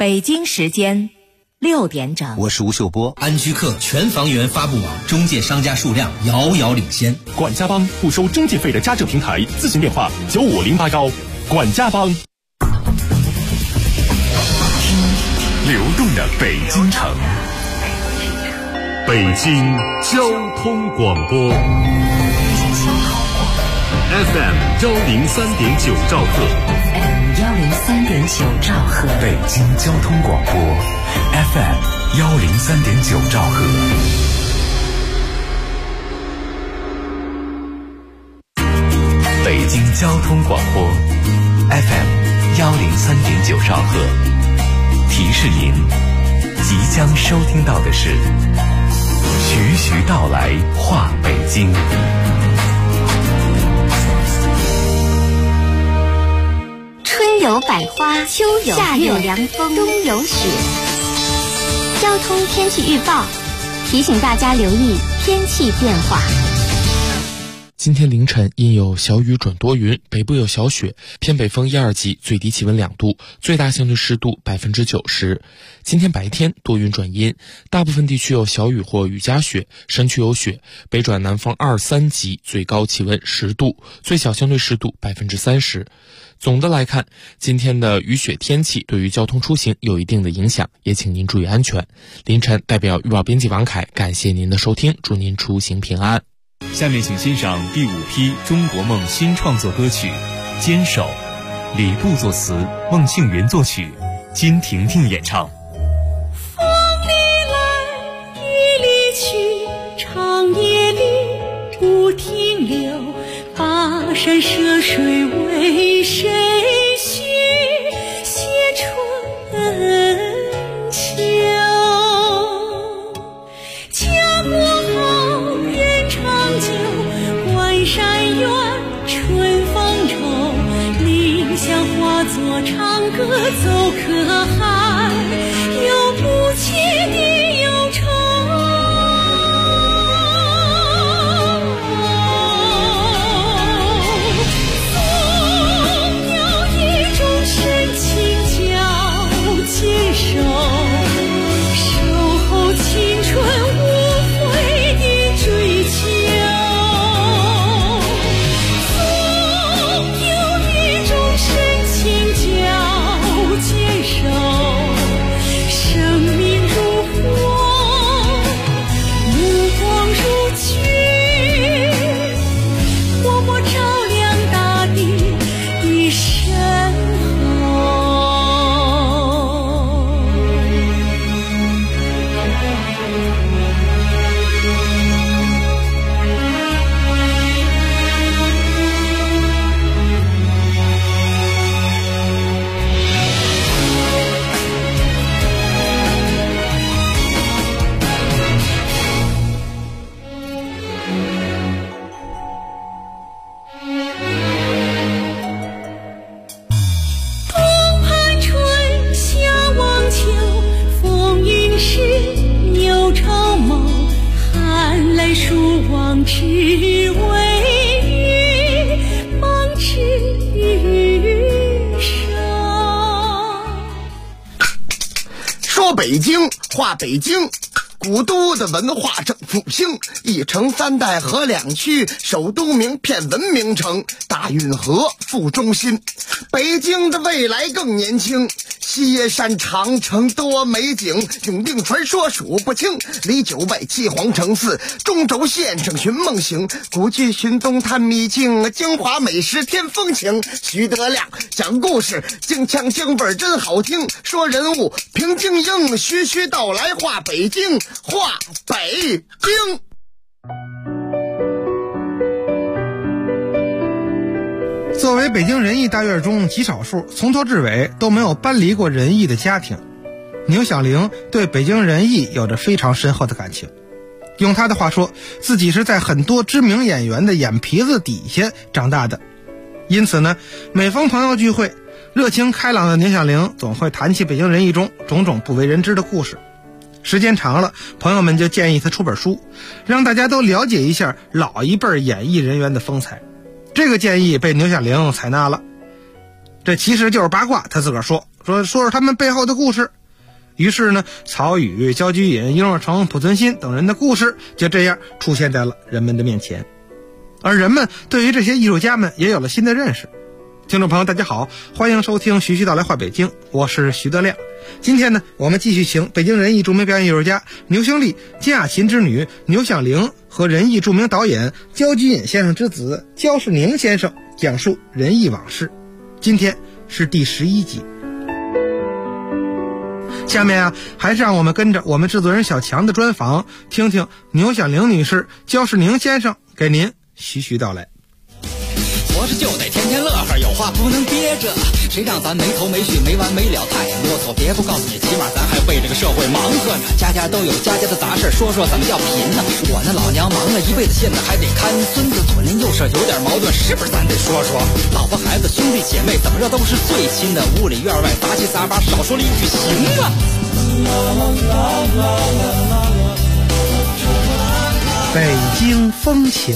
北京时间6点整。 我是吴秀波。 安居客全房源发布网中介商家数量遥遥领先。 管家帮不收中介费的家政平台，咨询电话95081。管家帮。 流动的北京城，北京交通广播 FM 103.9兆赫 103.9兆赫， 北京交通广播 FM 103.9兆赫。北京交通广播 FM 103.9兆赫。提示您，即将收听到的是徐徐道来话北京。 春有百花，秋有夏有凉风，冬有雪。交通天气预报提醒大家留意天气变化。 今天凌晨阴有小雨转多云，北部有小雪，偏北风1、2级，最低气温2度，最大相对湿度90%。今天白天多云转阴，大部分地区有小雨或雨夹雪，山区有雪，北转南风2、3级，最高气温10度，最小相对湿度30%。总的来看，今天的雨雪天气对于交通出行有一定的影响，也请您注意安全。凌晨代表预报编辑王凯感谢您的收听，祝您出行平安。 下面请欣赏第5批中国梦新创作歌曲《坚守》，李布作词，孟庆云作曲，金婷婷演唱。 风里来，雨里去，长夜里不停留，跋山涉水为谁写春秋？家国好，人长久，关山远，春风愁，理想化作长歌走可汗，有不竭的忧愁。总有一种深情叫坚守，守候青春无悔的追求。总有一种深情叫坚守，生命如火，目光如炬，活泼照亮大地的身后。东盘春，夏望秋，风云时，牛朝谋，寒来暑往，只为与梦之手。 说北京，话北京，古都的文化正复兴，一城3代合2区，首都名片文明城，大运河副中心。北京的未来更年轻，西山长城多美景，永定传说数不清，离9外七皇城寺，中轴线上寻梦行，古剧寻踪探秘境，京华美食添风情。徐德亮讲故事，京腔京味真好听，说人物平静应，徐徐道来话北京，话北京。 作为北京人艺大院中极少数从头至尾都没有搬离过人艺的家庭，牛小玲对北京人艺有着非常深厚的感情。用她的话说，自己是在很多知名演员的眼皮子底下长大的。因此呢，每逢朋友聚会，热情开朗的牛小玲总会谈起北京人艺中种种不为人知的故事。时间长了，朋友们就建议他出本书，让大家都了解一下老一辈演艺人员的风采。这个建议被牛小玲采纳了。这其实就是八卦，他自个儿说说他们背后的故事。于是呢，曹禺、焦菊隐、殷若成、濮存昕等人的故事就这样出现在了人们的面前，而人们对于这些艺术家们也有了新的认识。听众朋友大家好，欢迎收听徐徐道来话北京，我是徐德亮。今天呢，我们继续请北京人艺著名表演艺术家牛兴利、金雅琴之女牛响铃和人艺著名导演焦菊隐先生之子焦世宁先生讲述人艺往事。今天是第11集。下面啊，还是让我们跟着我们制作人小强的专访，听听牛响铃女士、焦世宁先生给您徐徐道来。 活着就得天天乐呵，有话不能憋着，谁让咱没头没绪没完没了太啰嗦。别不告诉你，起码咱还为这个社会忙活着，家家都有家家的杂事，说说怎么叫贫呢？我那老娘忙了一辈子，现在还得看孙子，左邻右舍有点矛盾，是不是咱得说说？老婆孩子兄弟姐妹怎么着都是最亲的，屋里院外杂七杂八，少说了一句行啊。 北京风情。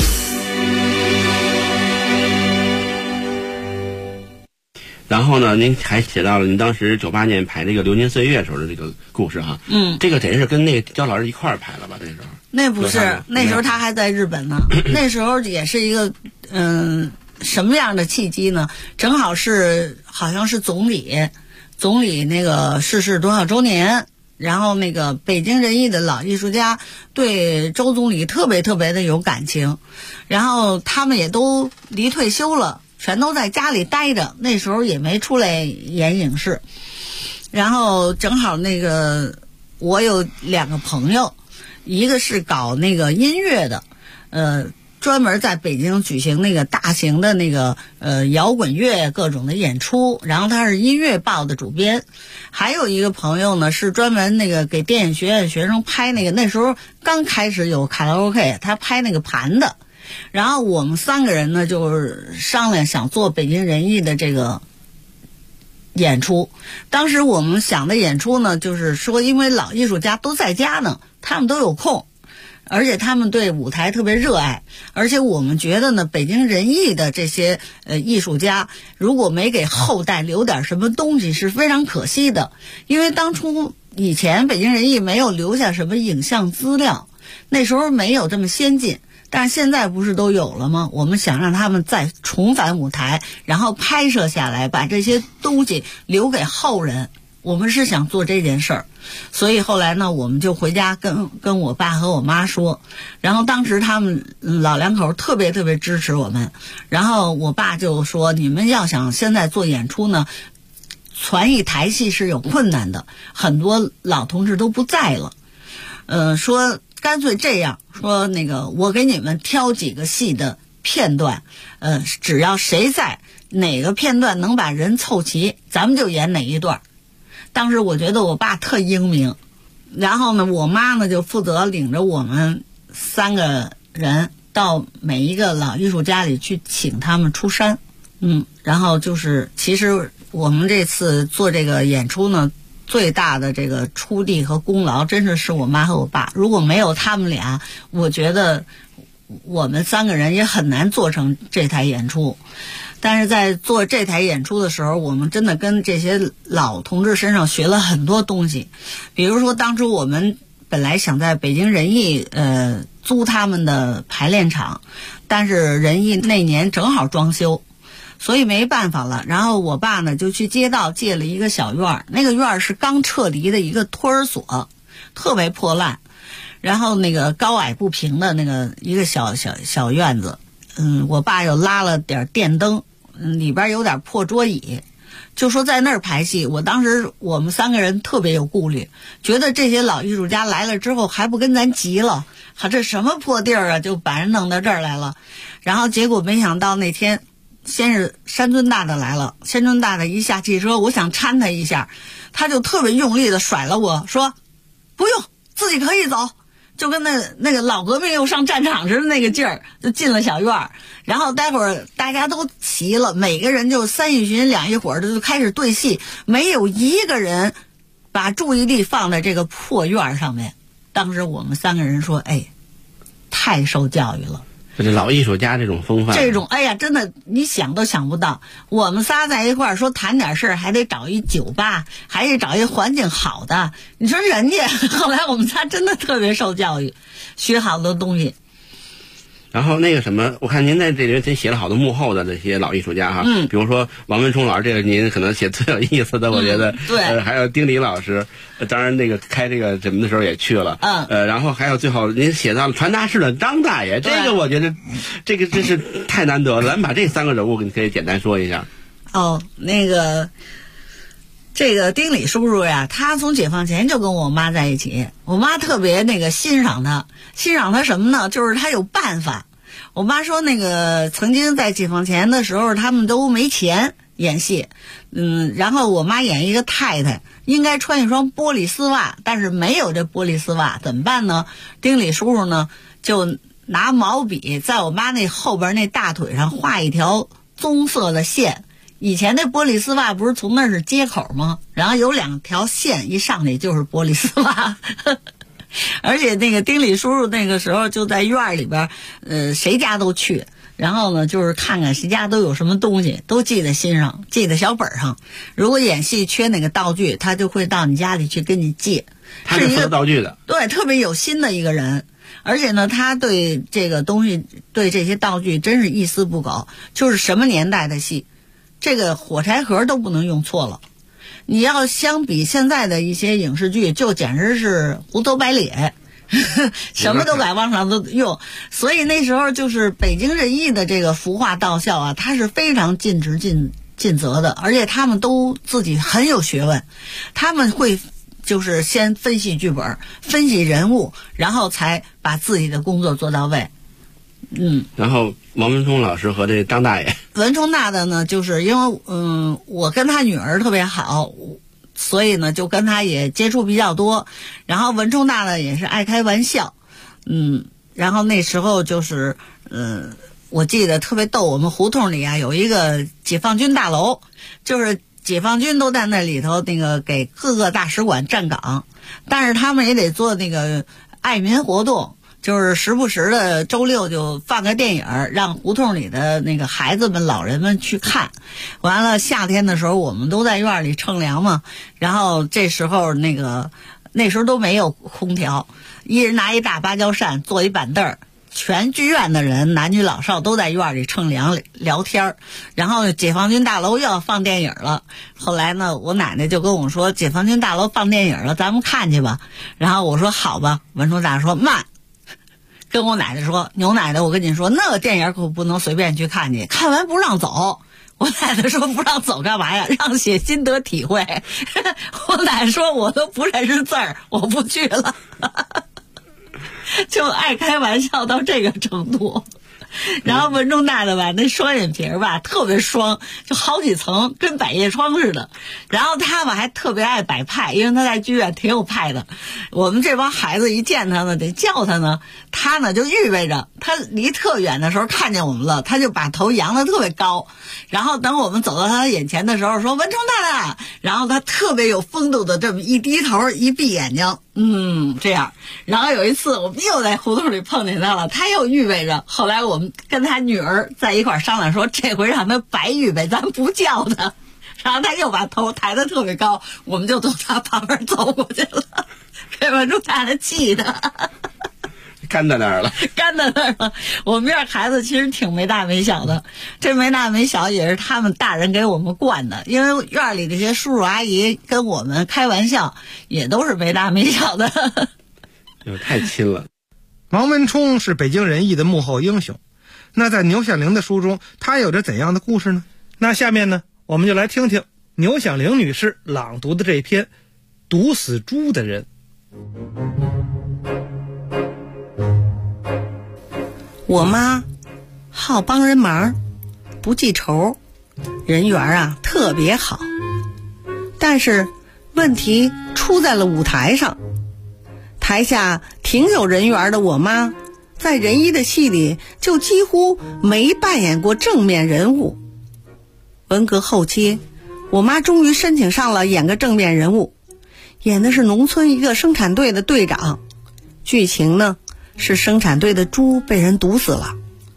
然后呢，您还写到了您当时98年排这个《流年岁月》时候的这个故事哈。这个等于是跟那个焦老师一块儿排了吧？那时候那不是，那时候他还在日本呢。那时候也是一个什么样的契机呢？正好是好像是总理那个逝世多少周年，然后那个北京人艺的老艺术家对周总理特别特别的有感情，然后他们也都离退休了。全都在家里待着，那时候也没出来演影视。然后正好那个我有2个朋友，一个是搞那个音乐的，专门在北京举行那个大型的那个摇滚乐各种的演出，然后他是音乐报的主编。还有一个朋友呢是专门那个给电影学院学生拍那个，那时候刚开始有卡拉 OK， 他拍那个盘的。然后我们3个人呢，就是商量想做北京人艺的这个演出。当时我们想的演出呢，就是说因为老艺术家都在家呢，他们都有空，而且他们对舞台特别热爱，而且我们觉得呢，北京人艺的这些艺术家如果没给后代留点什么东西是非常可惜的。因为当初以前北京人艺没有留下什么影像资料，那时候没有这么先进，但是现在不是都有了吗？我们想让他们再重返舞台，然后拍摄下来，把这些东西留给后人。我们是想做这件事儿，所以后来呢，我们就回家跟我爸和我妈说，然后当时他们老两口特别特别支持我们。然后我爸就说，你们要想现在做演出呢，传艺台戏是有困难的，很多老同志都不在了，说干脆这样说，那个我给你们挑几个戏的片段，只要谁在哪个片段能把人凑齐，咱们就演哪一段。当时我觉得我爸特英明，然后呢，我妈呢就负责领着我们3个人到每一个老艺术家里去请他们出山。然后就是其实我们这次做这个演出呢，最大的这个出力和功劳真是我妈和我爸，如果没有他们俩，我觉得我们3个人也很难做成这台演出。但是在做这台演出的时候，我们真的跟这些老同志身上学了很多东西。比如说当初我们本来想在北京人艺租他们的排练场，但是人艺那年正好装修，所以没办法了。然后我爸呢就去街道借了一个小院，那个院是刚撤离的一个托儿所，特别破烂，然后那个高矮不平的那个一个小院子。我爸又拉了点电灯，里边有点破桌椅，就说在那儿排戏。当时我们3个人特别有顾虑，觉得这些老艺术家来了之后还不跟咱急了，这什么破地儿啊，就把人弄到这儿来了。然后结果没想到那天先是山尊大大来了，山尊大大一下汽车，我想搀他一下，他就特别用力的甩了我，说不用，自己可以走，就跟那个老革命又上战场似的那个劲儿，就进了小院儿。然后待会儿大家都齐了，每个人就3一巡2一伙的就开始对戏，没有一个人把注意力放在这个破院上面。当时我们3个人说，太受教育了， 这老艺术家这种风范， 这种哎呀，真的你想都想不到。我们仨在一块儿说谈点事儿，还得找一酒吧，还得找一环境好的。你说人家后来我们仨真的特别受教育，学好多东西。 然后那个什么，我看您在这里真写了好多幕后的这些老艺术家哈，比如说王文冲老师，这个您可能写最有意思的，我觉得， 对， 还有丁礼老师，当然那个开这个什么的时候也去了，然后还有最后您写到了传达室的张大爷，这个我觉得，这个真是太难得了，咱们把这3个人物你可以简单说一下。 哦，那个。这个丁礼叔叔呀，他从解放前就跟我妈在一起，我妈特别欣赏他什么呢？就是他有办法。我妈说那个曾经在解放前的时候，他们都没钱演戏，然后我妈演一个太太，应该穿一双玻璃丝袜，但是没有这玻璃丝袜，怎么办呢？丁礼叔叔呢就拿毛笔在我妈那后边那大腿上画一条棕色的线。以前那玻璃丝袜不是从那是接口吗？然后有2条线一上去就是玻璃丝袜。而且那个丁礼叔叔那个时候就在院里边，谁家都去，然后呢就是看看谁家都有什么东西，都记在心上，记在小本上。如果演戏缺哪个道具，他就会到你家里去跟你借。 他是负责道具的， 对，特别有心的一个人。而且呢，他对这个东西，对这些道具真是一丝不苟，就是什么年代的戏。这个火柴盒都不能用错了，你要相比现在的一些影视剧，就简直是胡诌白咧，什么都敢往上都用。所以那时候就是北京人艺的这个服化道校啊，他是非常尽职尽责的，而且他们都自己很有学问，他们会就是先分析剧本，分析人物，然后才把自己的工作做到位。 然后王文冲老师和这张大爷， 文冲大的呢，就是因为我跟他女儿特别好，所以呢就跟他也接触比较多。然后文冲大的也是爱开玩笑，然后那时候就是我记得特别逗，我们胡同里啊有一个解放军大楼，就是解放军都在那里头那个给各个大使馆站岗，但是他们也得做那个爱民活动。就是时不时的周6就放个电影，让胡同里的那个孩子们、老人们去看。完了，夏天的时候我们都在院里乘凉嘛，然后这时候那时候都没有空调，一人拿一大芭蕉扇，坐一板凳，全剧院的人男女老少都在院里乘凉聊天。然后解放军大楼又要放电影了，后来呢我奶奶就跟我说解放军大楼放电影了，咱们看去吧。然后我说好吧。文冲大说慢，跟我奶奶说，牛奶奶我跟你说，那个电影可不能随便去看去，看完不让走。我奶奶说不让走干嘛呀？让写心得体会。我奶奶说我都不认识字儿，我不去了。就爱开玩笑到这个程度。然后文冲大的吧，那双眼皮吧特别双，就好几层，跟百叶窗似的。然后他吧还特别爱摆派，因为他在剧院挺有派的。我们这帮孩子一见他呢，得叫他呢，他呢就预备着，他离特远的时候看见我们了，他就把头扬得特别高。然后等我们走到他眼前的时候，说文冲大的，然后他特别有风度的这么一低头一闭眼睛。这样。然后有一次我们又在胡同里碰见他了，他又预备着。后来我们跟他女儿在一块商量说，这回让他白预备，咱不叫他。然后他又把头抬得特别高，我们就从他旁边走过去了，被文冲大的气的干在那儿了。 我们院孩子其实挺没大没小的，这没大没小也是他们大人给我们惯的，因为院里这些叔叔阿姨跟我们开玩笑也都是没大没小的。 太亲了。 王文冲是北京人艺的幕后英雄，那在牛响铃的书中他有着怎样的故事呢？那下面呢，我们就来听听牛响铃女士朗读的这篇《毒死猪的人》。 我妈好帮人忙，不记仇，人缘啊特别好。但是问题出在了舞台上，台下挺有人缘的我妈，在人艺的戏里就几乎没扮演过正面人物。文革后期，我妈终于申请上了演个正面人物，演的是农村一个生产队的队长。剧情呢是生产队的猪被人毒死了，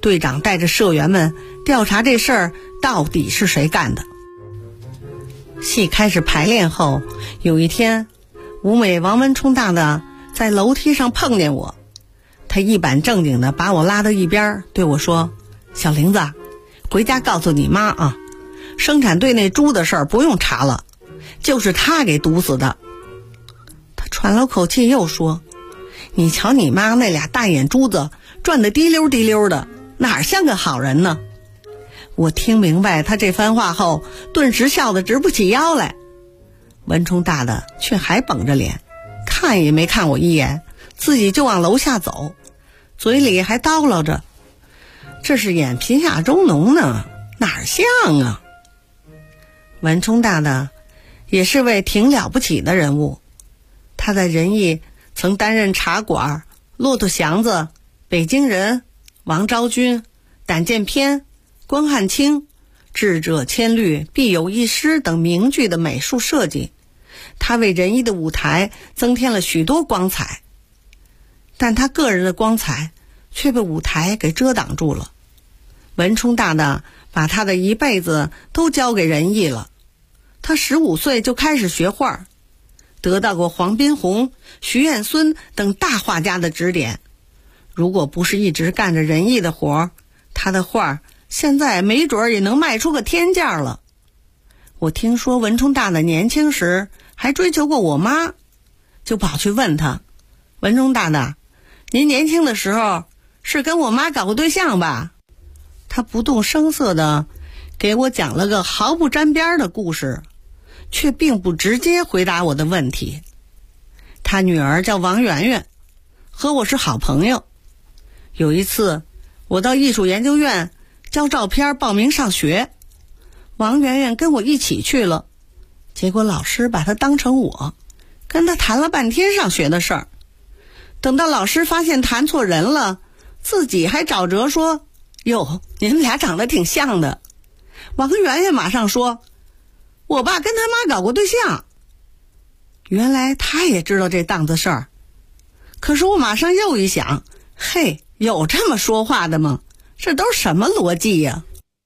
队长带着社员们调查这事儿到底是谁干的。戏开始排练后，有一天，舞美王文冲大的在楼梯上碰见我，他一板正经地把我拉到一边，对我说：“小玲子，回家告诉你妈啊，生产队那猪的事儿不用查了，就是他给毒死的。”他喘了口气又说：“你瞧你妈那俩大眼珠子转得滴溜滴溜的，哪像个好人呢？”我听明白他这番话后，顿时笑得直不起腰来。文冲大的却还绷着脸，看也没看我一眼，自己就往楼下走，嘴里还叨唠着：“这是演贫下中农呢，哪像啊！”文冲大的也是位挺了不起的人物，他在仁义曾担任茶馆、骆驼祥子、北京人、王昭君、胆剑篇、关汉卿、智者千虑必有一失等名句的美术设计，他为仁义的舞台增添了许多光彩，但他个人的光彩却被舞台给遮挡住了。文冲大的把他的一辈子都交给仁义了。他15岁就开始学画，得到过黄宾虹、徐彦孙等大画家的指点。如果不是一直干着仁义的活，他的画现在没准也能卖出个天价了。我听说文冲大的年轻时还追求过我妈，就跑去问他：“文冲大的，您年轻的时候是跟我妈搞过对象吧？”他不动声色地给我讲了个毫不沾边的故事，却并不直接回答我的问题。他女儿叫王媛媛，和我是好朋友。有一次我到艺术研究院交照片报名上学，王媛媛跟我一起去了，结果老师把她当成我，跟她谈了半天上学的事儿。等到老师发现谈错人了，自己还找辙说：“哟，你们俩长得挺像的。”王媛媛马上说：“我爸跟他妈搞过对象。”原来他也知道这档子事儿。可是我马上又一想，嘿，有这么说话的吗？这都是什么逻辑呀？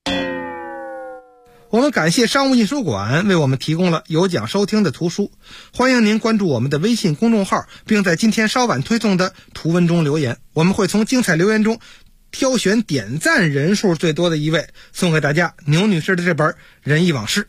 我们感谢商务印书馆为我们提供了有奖收听的图书，欢迎您关注我们的微信公众号，并在今天稍晚推送的图文中留言，我们会从精彩留言中挑选点赞人数最多的一位，送给大家牛女士的这本《仁义往事》。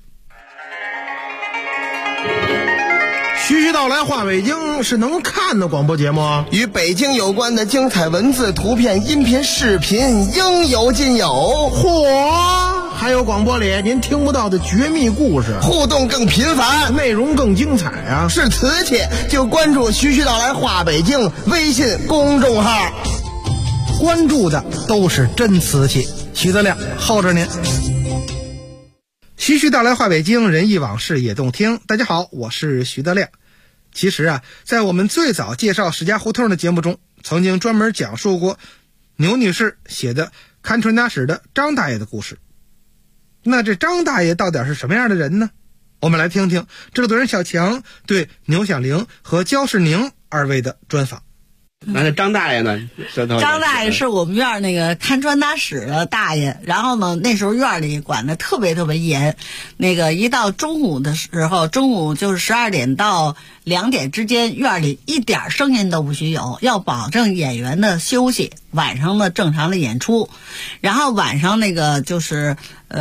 徐徐道来话北京是能看的广播节目啊， 与北京有关的精彩文字、图片、音频、视频应有尽有。 嚯！还有广播里您听不到的绝密故事， 互动更频繁， 内容更精彩啊！ 是瓷器就关注徐徐道来话北京微信公众号， 关注的都是真瓷器。徐德亮候着您。徐徐道来话北京，仁义往事也动听。大家好，我是徐德亮。其实啊，在我们最早介绍史家胡同的节目中，曾经专门讲述过牛女士写的看传达室的张大爷的故事。那这张大爷到底是什么样的人呢？我们来听听制作人小强对牛小玲和焦世宁二位的专访。 那张大爷呢？ 张大爷是我们院那个看传达室的大爷，然后呢，那时候院里管得特别特别严，那个一到中午的时候，中午就是12点到2点之间，院里一点声音都不许有，要保证演员的休息，晚上的正常的演出。然后晚上那个就是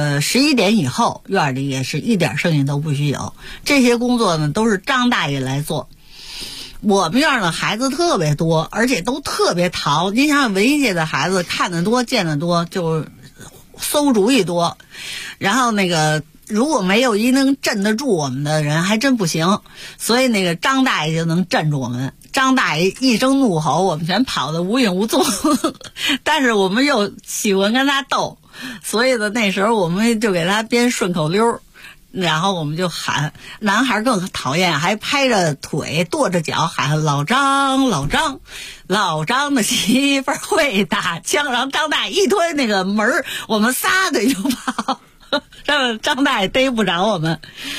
11点以后，院里也是一点声音都不许有。这些工作呢，都是张大爷来做。我们院的孩子特别多，而且都特别淘。您想想，文艺界的孩子看得多见得多，就馊主意多。然后那个如果没有一能镇得住我们的人，还真不行。所以那个张大爷就能镇住我们。张大爷一声怒吼，我们全跑得无影无踪。但是我们又喜欢跟他斗，所以呢，那时候我们就给他编顺口溜。然后我们就喊，男孩更讨厌，还拍着腿跺着脚喊老张老张，老张的媳妇儿会打枪。然后张大爷一推那个门，我们撒腿就跑，张大爷逮不着我们。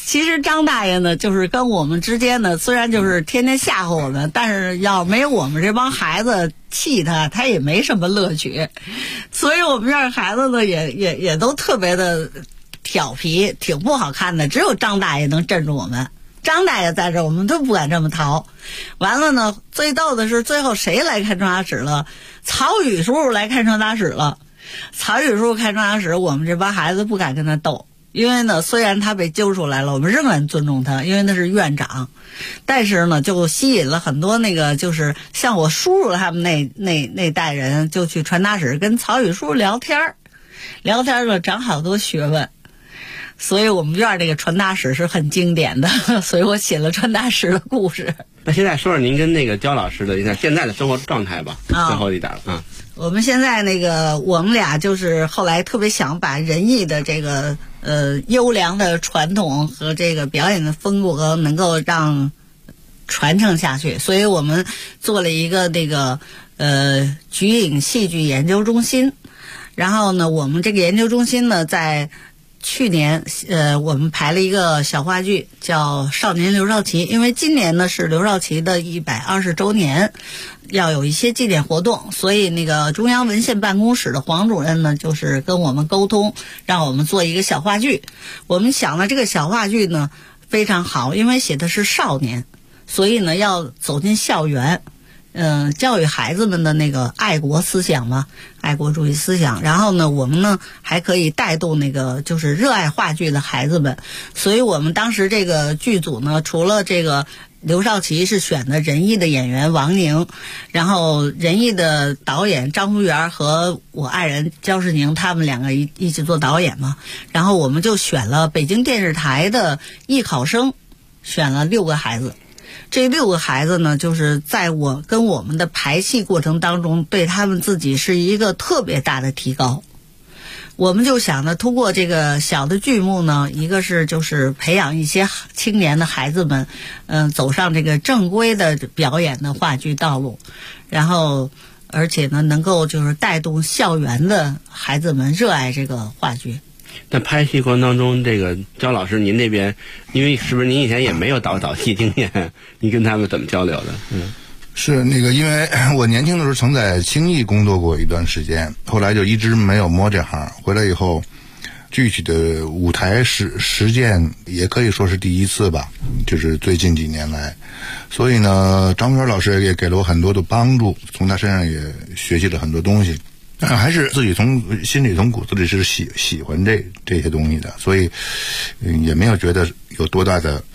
其实张大爷呢，就是跟我们之间呢，虽然就是天天吓唬我们，但是要没有我们这帮孩子气他，他也没什么乐趣。所以我们这孩子呢，也都特别的调皮，挺不好看的。只有张大爷能镇住我们。张大爷在这，我们都不敢这么逃。完了呢，最逗的是最后谁来看传达室了？曹宇叔叔来看传达室了。曹宇叔叔看传达室，我们这帮孩子不敢跟他斗，因为呢，虽然他被揪出来了，我们仍然尊重他，因为他是院长。但是呢，就吸引了很多那个就是像我叔叔他们那代人，就去传达室跟曹宇叔叔聊天呢，长好多学问。所以我们院这个传达室是很经典的，所以我写了传达室的故事。 那现在说说您跟那个焦老师的现在的生活状态吧，最后一点啊。 我们现在我们俩就是后来特别想把仁义的这个优良的传统和这个表演的风格能够让传承下去，所以我们做了一个菊影戏剧研究中心。然后呢，我们这个研究中心呢，在去年我们排了一个小话剧叫《少年刘少奇》，因为今年呢是刘少奇的120周年，要有一些纪念活动，所以那个中央文献办公室的黄主任呢，就是跟我们沟通，让我们做一个小话剧。我们想了这个小话剧呢非常好，因为写的是少年，所以呢要走进校园，教育孩子们的那个爱国思想嘛，爱国主义思想。然后呢，我们呢还可以带动就是热爱话剧的孩子们。所以我们当时这个剧组呢，除了这个刘少奇是选的仁义的演员王宁，然后仁义的导演张福元和我爱人焦世宁，他们两个一起做导演嘛。然后我们就选了北京电视台的艺考生，选了6个孩子。这6个孩子呢，就是在我跟我们的排戏过程当中，对他们自己是一个特别大的提高。我们就想呢，通过这个小的剧目呢，一个是就是培养一些青年的孩子们，走上这个正规的表演的话剧道路，然后而且呢，能够就是带动校园的孩子们热爱这个话剧。 在拍戏过程当中，这个焦老师，您那边，因为是不是您以前也没有导戏经验，您跟他们怎么交流的？ 是因为我年轻的时候曾在青艺工作过一段时间，后来就一直没有摸这行。回来以后，具体的舞台实践也可以说是第一次吧，就是最近几年来。所以呢，张元老师也给了我很多的帮助，从他身上也学习了很多东西。但是还是自己从心里从骨子里是喜欢这些东西的，所以也没有觉得有多大的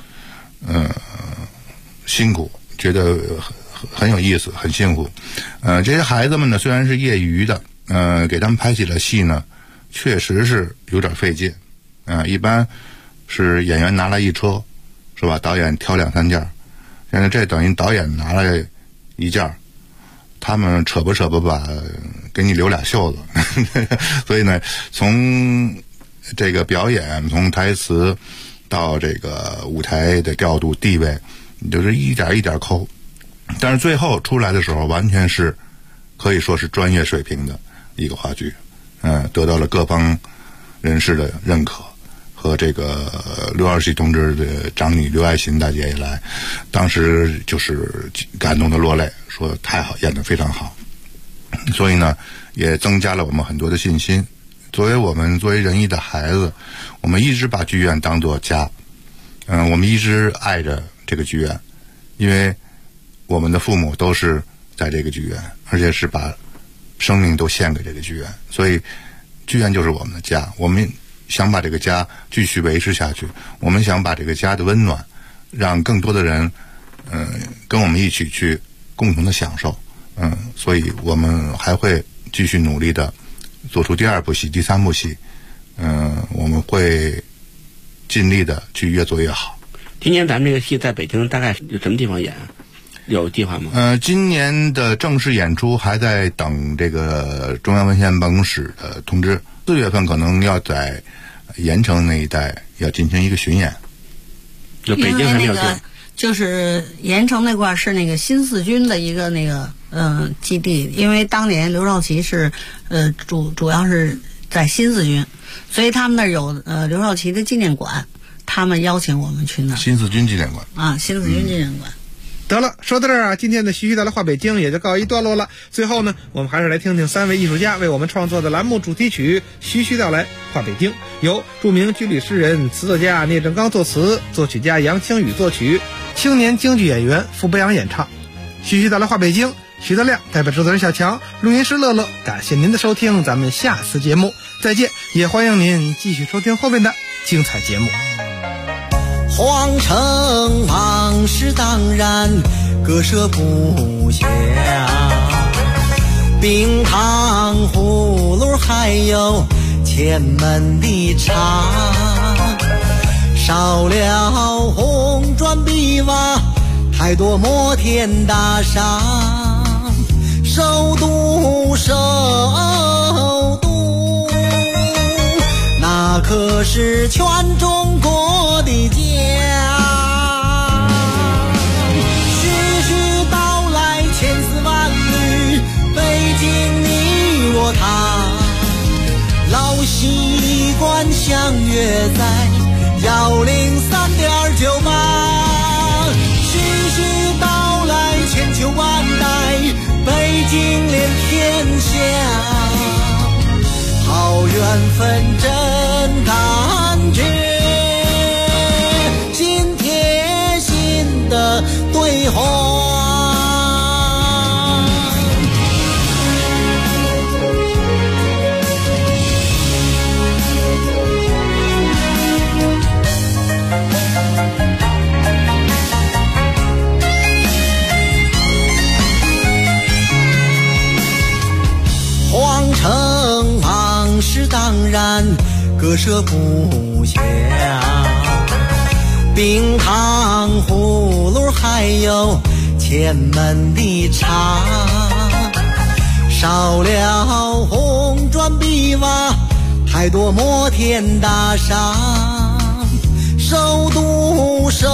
辛苦，觉得很有意思，很幸福。这些孩子们呢，虽然是业余的，给他们拍起了戏呢，确实是有点费劲。一般是演员拿来一车，是吧？导演挑2、3件，现在这等于导演拿来1件，他们扯吧吧，给你留俩袖子。所以呢，从这个表演，从台词到这个舞台的调度地位，你就是一点一点抠。但是最后出来的时候，完全是可以说是专业水平的一个话剧，得到了各方人士的认可。和这个刘二喜同志的长女刘爱琴大姐也来，当时就是感动的落泪，说太好，演得非常好。所以呢，也增加了我们很多的信心。作为仁义的孩子，我们一直把剧院当作家，我们一直爱着这个剧院，因为我们的父母都是在这个剧院，而且是把生命都献给这个剧院，所以剧院就是我们的家。我们想把这个家继续维持下去，我们想把这个家的温暖让更多的人跟我们一起去共同的享受。所以我们还会继续努力的做出第2部戏、第3部戏。我们会尽力的去越做越好。 今年咱们这个戏在北京大概有什么地方演？有计划吗？ 今年的正式演出还在等这个中央文献办公室的通知。4月份可能要在盐城那一带要进行一个巡演。 就北京还没有定。 就是盐城那块是那个新四军的一个基地，因为当年刘少奇是主要是在新四军，所以他们那儿有刘少奇的纪念馆。 他们邀请我们去那儿。 新四军纪念馆啊，新四军纪念馆。 得了，说到这儿啊，今天的徐徐道来话北京也就告一段落了。最后呢，我们还是来听听3位艺术家为我们创作的栏目主题曲《徐徐道来话北京》，由著名军旅诗人、词作家聂政刚作词，作曲家杨清宇作曲，青年京剧演员傅北阳演唱。徐徐道来话北京，徐德亮代表制作人小强，录音师乐乐，感谢您的收听，咱们下次节目再见，也欢迎您继续收听后面的精彩节目。 皇城往事当然割舍不下，冰糖葫芦还有前门的茶，少了红砖碧瓦，太多摩天大厦，首都首都，那可是全中国的家。徐徐道来千丝万缕，北京你我他，老习惯相约在103.98。徐徐道来千秋万代，北京连天下，好缘分真感觉，心贴心的对话。皇城往事当然割舍不下，冰糖葫芦还有前门的茶，少了红砖碧瓦，太多摩天大厦，首都首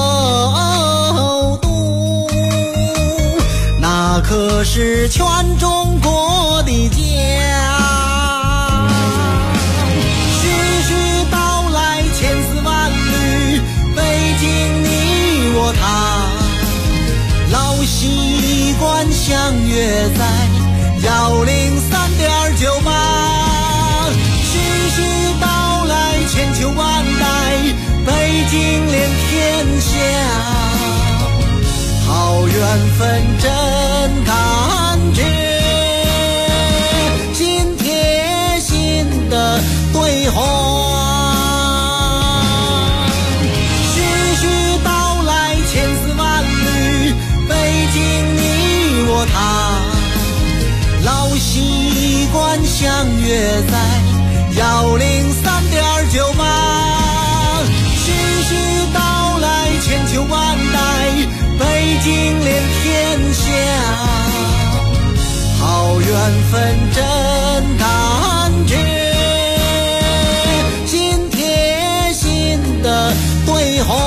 都，那可是全中国的家。徐徐道来千丝万缕，北京你我他，老习惯相约在103.98。徐徐道来千秋万代，北京连天下，好缘分真感觉，心贴心的对话。徐徐道来千丝万缕，北京你我他，老习惯相约在103.98。徐徐道来千秋万代，北京连天下，好缘分真感觉，心贴心的对话。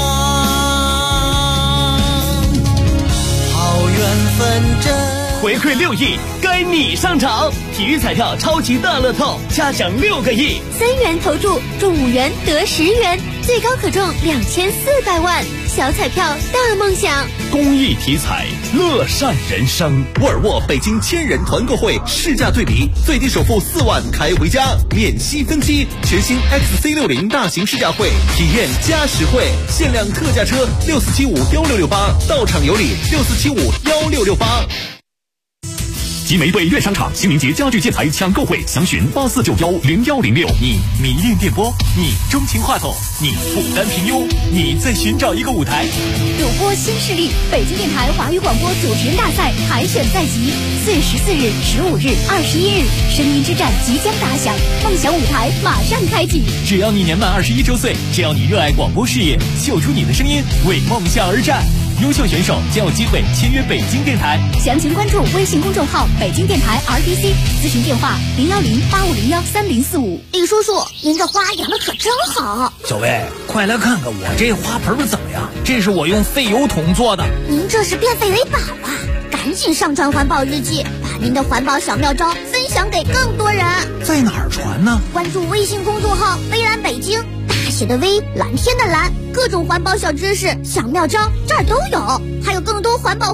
好缘分真回馈6亿，该你上场！体育彩票超级大乐透，加奖6个亿 ，3元投注中5元得10元，最高可中2400万。小彩票大梦想， 公益体彩，乐善人生。沃尔沃北京1000人团购会试驾对比，最低首付4万开回家，免息分期。全新 XC60 大型试驾会，体验加实惠，限量特价车64751668，到场有礼64751668。 集美北苑商场清明节家具建材抢购会，详询84910106。 你迷恋电波，你钟情话筒，你不甘平庸，你在寻找一个舞台。 主播新势力，北京电台华语广播主持人大赛海选在即，4月14日、15日、21日，声音之战即将打响，梦想舞台马上开启。 只要你年满21周岁，只要你热爱广播事业，秀出你的声音，为梦想而战。优秀选手将有机会签约北京电台， 详情关注微信公众号北京电台 RDC， 咨询电话010-8501-3045。李叔叔，您这花养的可真好。 小薇，快来看看我这花盆怎么样？这是我用废油桶做的。 您这是变废为宝啊！赶紧上传环保日记，把您的环保小妙招分享给更多人。 在哪儿传呢？ 关注微信公众号微蓝北京，大写的 V， 蓝天的蓝，各种环保小知识、小妙招这儿都有，还有更多环保